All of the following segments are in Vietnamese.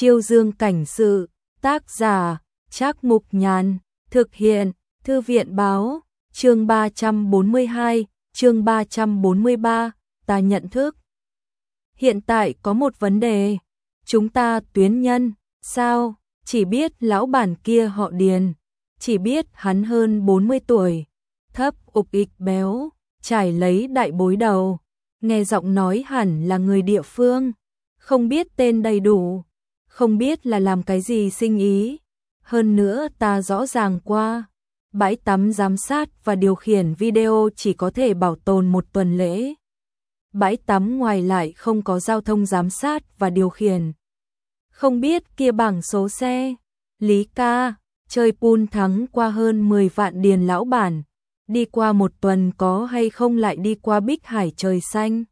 Chiêu Dương cảnh sự, tác giả, Trác Mục Nhàn, thực hiện, Thư viện báo, chương 342, chương 343, ta nhận thức. Hiện tại có một vấn đề, chúng ta tuyến nhân, sao, chỉ biết lão bản kia họ Điền, chỉ biết hắn hơn 40 tuổi, thấp ục ịch béo, trải lấy đại bối đầu, nghe giọng nói hẳn là người địa phương, không biết tên đầy đủ, không biết là làm cái gì sinh ý, hơn nữa ta rõ ràng qua. Bãi tắm giám sát và điều khiển video chỉ có thể bảo tồn một tuần lễ. Bãi tắm ngoài lại không có giao thông giám sát và điều khiển. Không biết kia bảng số xe. Lý ca, chơi pool thắng qua hơn 10 vạn Điền lão bản. Đi qua một tuần có hay không lại đi qua Bích Hải trời xanh.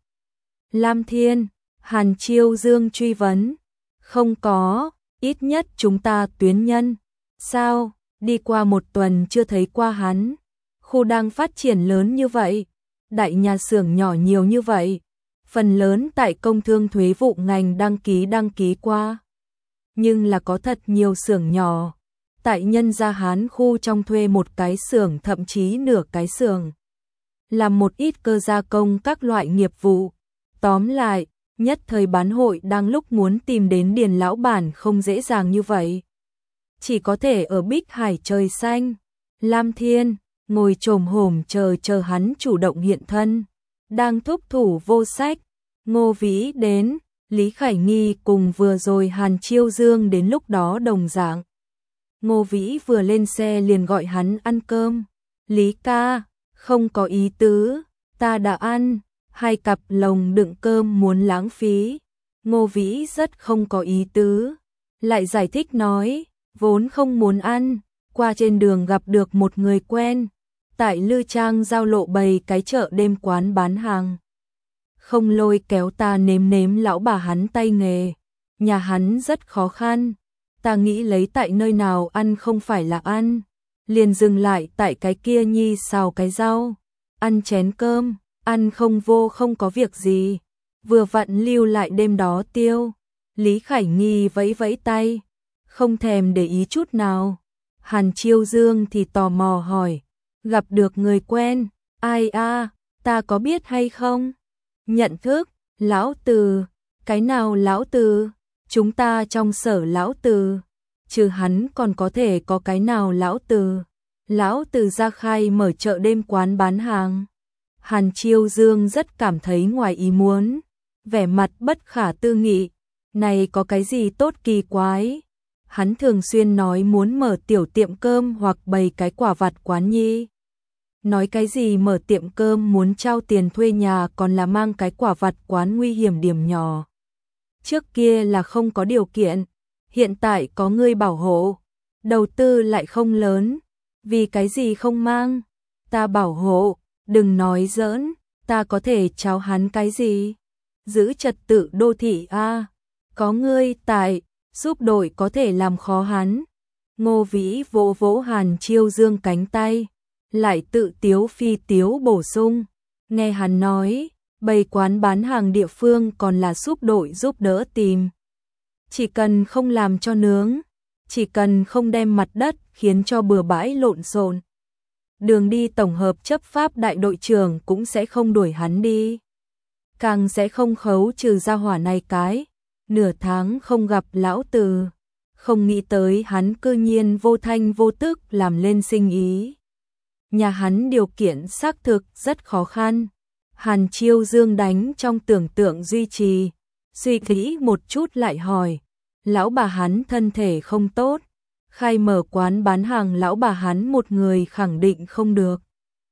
Lam Thiên, Hàn Chiêu Dương truy vấn. Không có, ít nhất chúng ta tuyến nhân. Sao? Đi qua một tuần chưa thấy qua hắn. Khu đang phát triển lớn như vậy, đại nhà xưởng nhỏ nhiều như vậy, phần lớn tại công thương thuế vụ ngành đăng ký qua. Nhưng là có thật nhiều xưởng nhỏ, tại nhân gia Hán khu trong thuê một cái xưởng thậm chí nửa cái xưởng. Làm một ít cơ gia công các loại nghiệp vụ. Tóm lại, nhất thời bán hội đang lúc muốn tìm đến Điền lão bản không dễ dàng như vậy. Chỉ có thể ở Bích Hải trời xanh. Lam Thiên ngồi chồm hổm chờ hắn chủ động hiện thân, đang thúc thủ vô sách. Ngô Vĩ đến, Lý Khải Nghi cùng vừa rồi Hàn Chiêu Dương đến lúc đó đồng dạng. Ngô Vĩ vừa lên xe liền gọi hắn ăn cơm. Lý ca, không có ý tứ, ta đã ăn, 2 cặp lồng đựng cơm muốn lãng phí. Ngô Vĩ rất không có ý tứ, lại giải thích nói, vốn không muốn ăn, qua trên đường gặp được một người quen, tại Lư Trang giao lộ bày cái chợ đêm quán bán hàng. Không lôi kéo ta nếm lão bà hắn tay nghề, nhà hắn rất khó khăn, ta nghĩ lấy tại nơi nào ăn không phải là ăn, liền dừng lại tại cái kia nhi xào cái rau, ăn chén cơm, ăn không vô không có việc gì, vừa vặn lưu lại đêm đó tiêu. Lý Khải Nghi vẫy vẫy tay, không thèm để ý chút nào. Hàn Chiêu Dương thì tò mò hỏi, gặp được người quen, ai a, ta có biết hay không? Nhận thức, lão Từ, cái nào lão Từ? Chúng ta trong sở lão Từ, trừ hắn còn có thể có cái nào lão Từ? Lão Từ ra khai mở chợ đêm quán bán hàng. Hàn Chiêu Dương rất cảm thấy ngoài ý muốn, vẻ mặt bất khả tư nghị, này có cái gì tốt kỳ quái? Hắn thường xuyên nói muốn mở tiểu tiệm cơm hoặc bày cái quả vặt quán nhi. Nói cái gì mở tiệm cơm muốn trao tiền thuê nhà còn là mang cái quả vặt quán nguy hiểm điểm nhỏ. Trước kia là không có điều kiện, hiện tại có người bảo hộ, đầu tư lại không lớn, vì cái gì không mang? Ta bảo hộ, đừng nói giỡn, ta có thể trao hắn cái gì? Giữ trật tự đô thị a, có ngươi tại, giúp đội có thể làm khó hắn. Ngô Vĩ vỗ vỗ Hàn Chiêu Dương cánh tay, lại tự tiếu phi tiếu bổ sung, nghe hắn nói, bày quán bán hàng địa phương còn là giúp đội giúp đỡ tìm. Chỉ cần không làm cho nướng, chỉ cần không đem mặt đất khiến cho bừa bãi lộn xộn, đường đi tổng hợp chấp pháp đại đội trưởng cũng sẽ không đuổi hắn đi, càng sẽ không khấu trừ gia hỏa này cái. Nửa tháng không gặp lão Từ, không nghĩ tới hắn cư nhiên vô thanh vô tức làm lên sinh ý. Nhà hắn điều kiện xác thực rất khó khăn. Hàn Chiêu Dương đánh trong tưởng tượng duy trì, suy nghĩ một chút lại hỏi, lão bà hắn thân thể không tốt, khai mở quán bán hàng lão bà hắn một người khẳng định không được.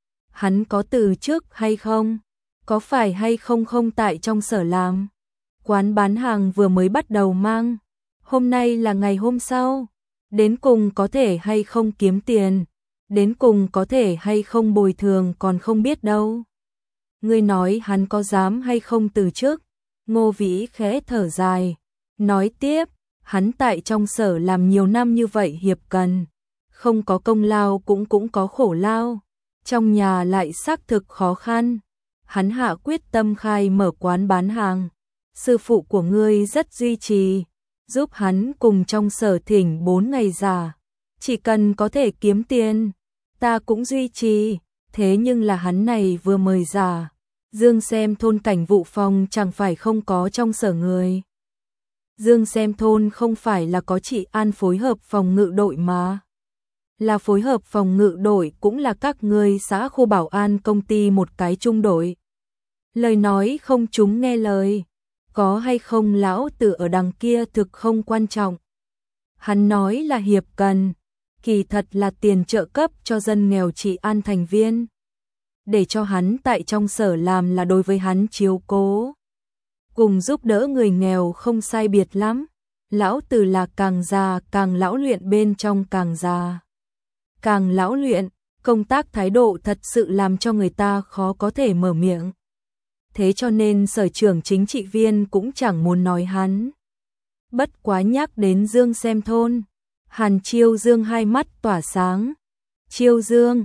Hắn có từ trước hay không? Có phải hay không không tại trong sở làm? Quán bán hàng vừa mới bắt đầu mang, hôm nay là ngày hôm sau, đến cùng có thể hay không kiếm tiền, đến cùng có thể hay không bồi thường còn không biết đâu. Ngươi nói hắn có dám hay không từ trước? Ngô Vĩ khẽ thở dài, nói tiếp, hắn tại trong sở làm nhiều năm như vậy hiệp cần, không có công lao cũng có khổ lao, trong nhà lại xác thực khó khăn, hắn hạ quyết tâm khai mở quán bán hàng. Sư phụ của ngươi rất duy trì, giúp hắn cùng trong Sở thỉnh 4 ngày giả. Chỉ cần có thể kiếm tiền, ta cũng duy trì. Thế nhưng là hắn này vừa mời giả, Dương Xem Thôn cảnh vụ phòng chẳng phải không có trong Sở người. Dương Xem Thôn không phải là có chị An phối hợp phòng ngự đội mà. Là phối hợp phòng ngự đội cũng là các người xã khu bảo an công ty một cái trung đội. Lời nói không chúng nghe lời, có hay không lão tử ở đằng kia thực không quan trọng. Hắn nói là hiệp cần, kỳ thật là tiền trợ cấp cho dân nghèo chị An thành viên. Để cho hắn tại trong Sở làm là đối với hắn chiếu cố. Cùng giúp đỡ người nghèo không sai biệt lắm. Lão tử là càng già càng lão luyện bên trong càng già. Càng lão luyện, công tác thái độ thật sự làm cho người ta khó có thể mở miệng. Thế cho nên Sở trưởng chính trị viên cũng chẳng muốn nói hắn. Bất quá nhắc đến Dương Xem Thôn, Hàn Chiêu Dương hai mắt tỏa sáng. Chiêu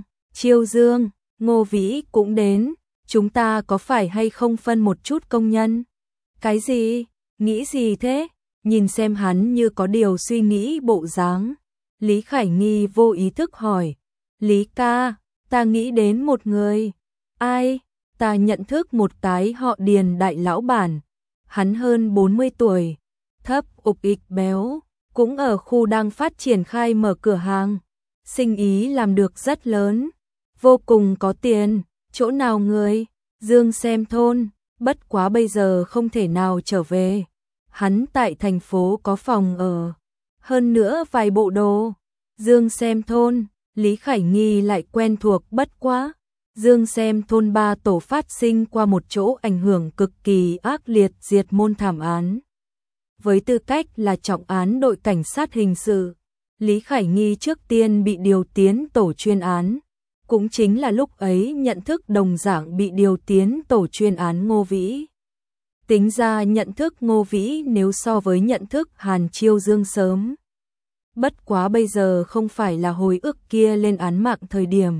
Dương, Ngô Vĩ cũng đến, chúng ta có phải hay không phân một chút công nhân? Cái gì? Nghĩ gì thế? Nhìn xem hắn như có điều suy nghĩ bộ dáng. Lý Khải Nghi vô ý thức hỏi. Lý ca, ta nghĩ đến một người. Ai? Ta nhận thức một cái họ Điền đại lão bản. Hắn hơn 40 tuổi, thấp ục ịch béo, cũng ở khu đang phát triển khai mở cửa hàng. Sinh ý làm được rất lớn, vô cùng có tiền. Chỗ nào người? Dương Xem Thôn, bất quá bây giờ không thể nào trở về. Hắn tại thành phố có phòng ở, hơn nữa vài bộ đồ. Dương Xem Thôn, Lý Khải Nghi lại quen thuộc bất quá. Dương Xem Thôn 3 tổ phát sinh qua một chỗ ảnh hưởng cực kỳ ác liệt diệt môn thảm án. Với tư cách là trọng án đội cảnh sát hình sự, Lý Khải Nghi trước tiên bị điều tiến tổ chuyên án. Cũng chính là lúc ấy nhận thức đồng dạng bị điều tiến tổ chuyên án Ngô Vĩ. Tính ra nhận thức Ngô Vĩ nếu so với nhận thức Hàn Chiêu Dương sớm. Bất quá bây giờ không phải là hồi ức kia lên án mạng thời điểm.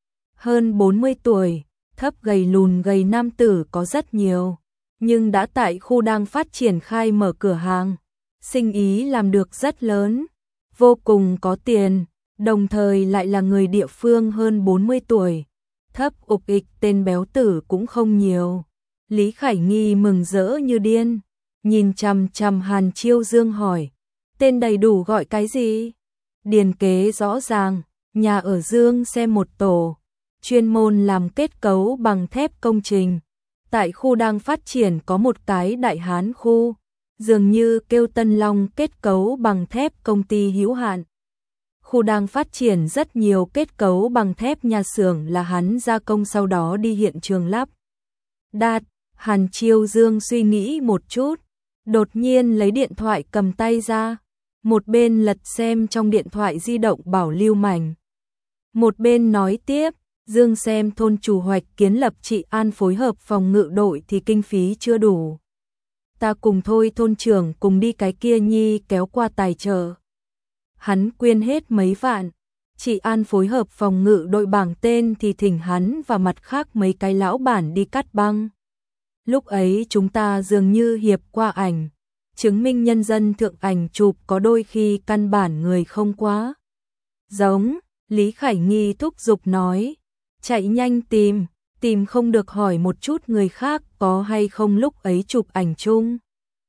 Hơn 40 tuổi, thấp gầy lùn gầy nam tử có rất nhiều, nhưng đã tại khu đang phát triển khai mở cửa hàng, sinh ý làm được rất lớn, vô cùng có tiền, đồng thời lại là người địa phương hơn 40 tuổi, thấp ục ịch tên béo tử cũng không nhiều. Lý Khải Nghi mừng rỡ như điên, nhìn chằm chằm Hàn Chiêu Dương hỏi, tên đầy đủ gọi cái gì? Điền kế rõ ràng, nhà ở Dương Xem một tổ, chuyên môn làm kết cấu bằng thép công trình. Tại khu đang phát triển có một cái đại hán khu, dường như kêu Tân Long kết cấu bằng thép công ty hữu hạn. Khu đang phát triển rất nhiều kết cấu bằng thép, nhà xưởng là hắn gia công sau đó đi hiện trường lắp. Đạt, Hàn Chiêu Dương suy nghĩ một chút, đột nhiên lấy điện thoại cầm tay ra, một bên lật xem trong điện thoại di động bảo lưu mảnh. Một bên nói tiếp, Dương Xem Thôn chủ hoạch kiến lập trị an phối hợp phòng ngự đội thì kinh phí chưa đủ. Ta cùng thôi thôn trưởng cùng đi cái kia nhi kéo qua tài trợ. Hắn quyên hết mấy vạn, trị an phối hợp phòng ngự đội bảng tên thì thỉnh hắn và mặt khác mấy cái lão bản đi cắt băng. Lúc ấy chúng ta dường như hiệp qua ảnh, chứng minh nhân dân thượng ảnh chụp có đôi khi căn bản người không quá giống. Lý Khải Nghi thúc giục nói, chạy nhanh tìm không được hỏi một chút người khác có hay không lúc ấy chụp ảnh chung.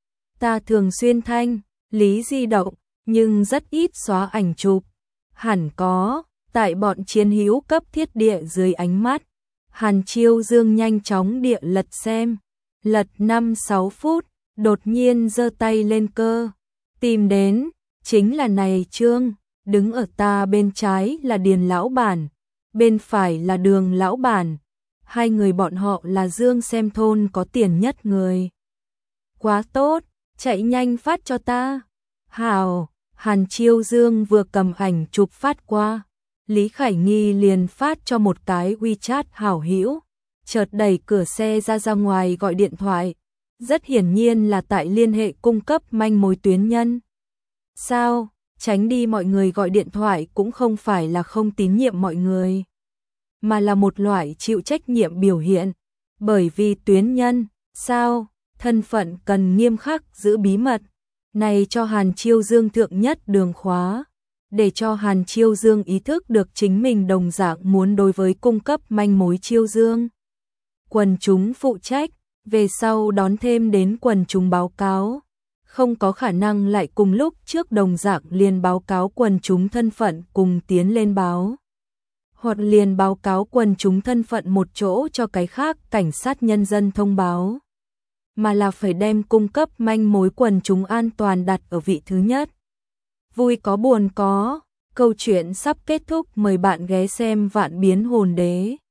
Ta thường xuyên thanh lý di động, nhưng rất ít xóa ảnh chụp. Hẳn có, tại bọn chiến hữu cấp thiết địa dưới ánh mắt. Hàn Chiêu Dương nhanh chóng địa lật xem, lật 5-6 phút, đột nhiên giơ tay lên cơ. Tìm đến, chính là này Trương, đứng ở ta bên trái là Điền lão bản, bên phải là Đường lão bản. Hai người bọn họ là Dương Xem Thôn có tiền nhất người. Quá tốt, chạy nhanh phát cho ta. Hào, Hàn Chiêu Dương vừa cầm ảnh chụp phát qua, Lý Khải Nghi liền phát cho một cái WeChat hảo hữu, chợt đẩy cửa xe ra ngoài gọi điện thoại, rất hiển nhiên là tại liên hệ cung cấp manh mối tuyến nhân. Sao, tránh đi mọi người gọi điện thoại cũng không phải là không tín nhiệm mọi người, mà là một loại chịu trách nhiệm biểu hiện, bởi vì tuyến nhân, sao, thân phận cần nghiêm khắc giữ bí mật. này cho Hàn Chiêu Dương thượng nhất đường khóa, để cho Hàn Chiêu Dương ý thức được chính mình đồng dạng muốn đối với cung cấp manh mối Chiêu Dương. Quần chúng phụ trách, về sau đón thêm đến quần chúng báo cáo, không có khả năng lại cùng lúc trước đồng dạng liền báo cáo quần chúng thân phận cùng tiến lên báo. Hoặc liền báo cáo quần chúng thân phận một chỗ cho cái khác cảnh sát nhân dân thông báo, mà là phải đem cung cấp manh mối quần chúng an toàn đặt ở vị thứ nhất. Vui có buồn có, câu chuyện sắp kết thúc, mời bạn ghé xem Vạn Biến Hồn Đế.